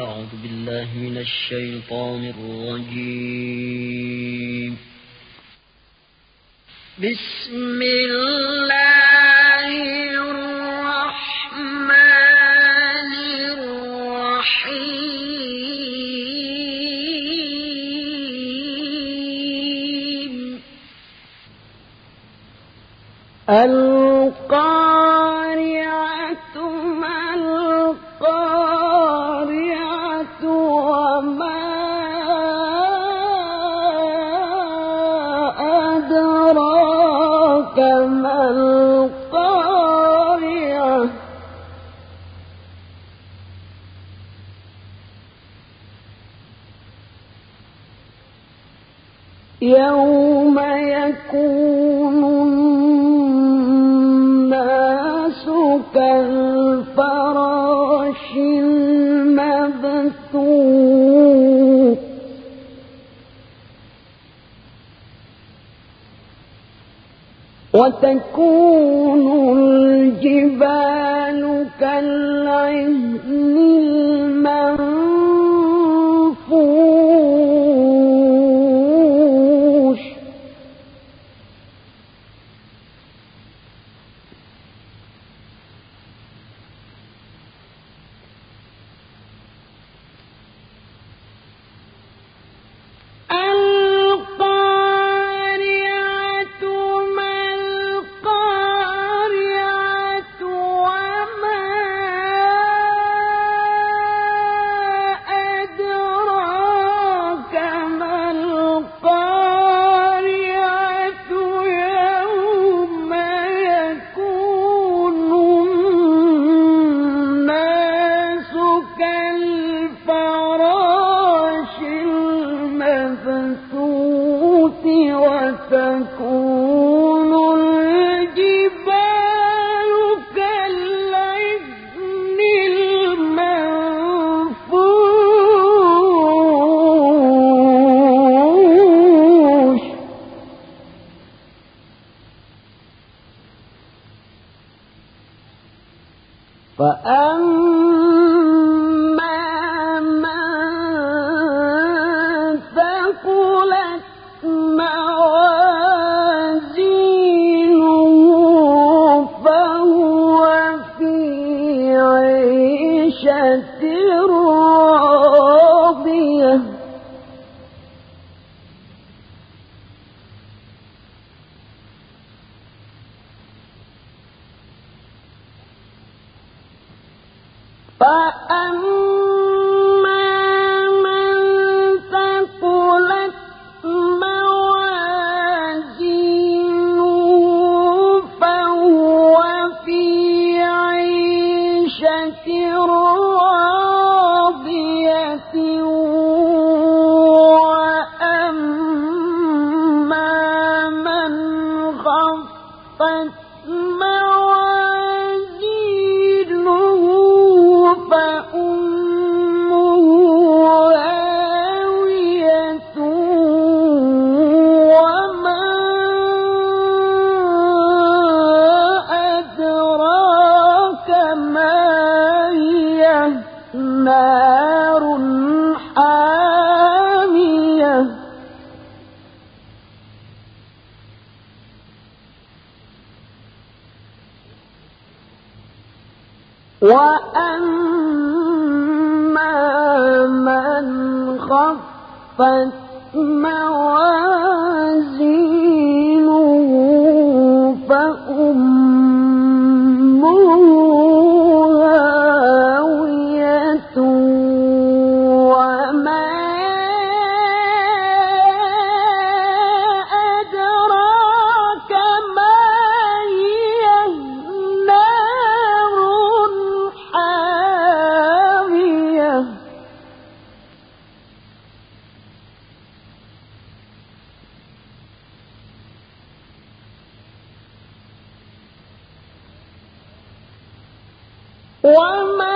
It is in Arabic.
أعوذ بالله من الشيطان الرجيم. بسم الله الرحمن الرحيم. القارعة ما القارعة وما أدراك ما القارعة. يوم يكون الناس كالفراش المبثوث وتكون الجبال كالعهن المنفوش وتكون الجبال كالعهن المنفوش فأما من ثقلت موازينه فهو في عيشة راضية فأما من ثقلت موازينه فهو في عيشة راضية وأما من خفت موازينه فأمه هاوية وما أدراك ما هي نار حامية وأما من خفت موازينه فأمه هاوية وما أدراك ما هي نار حامية وما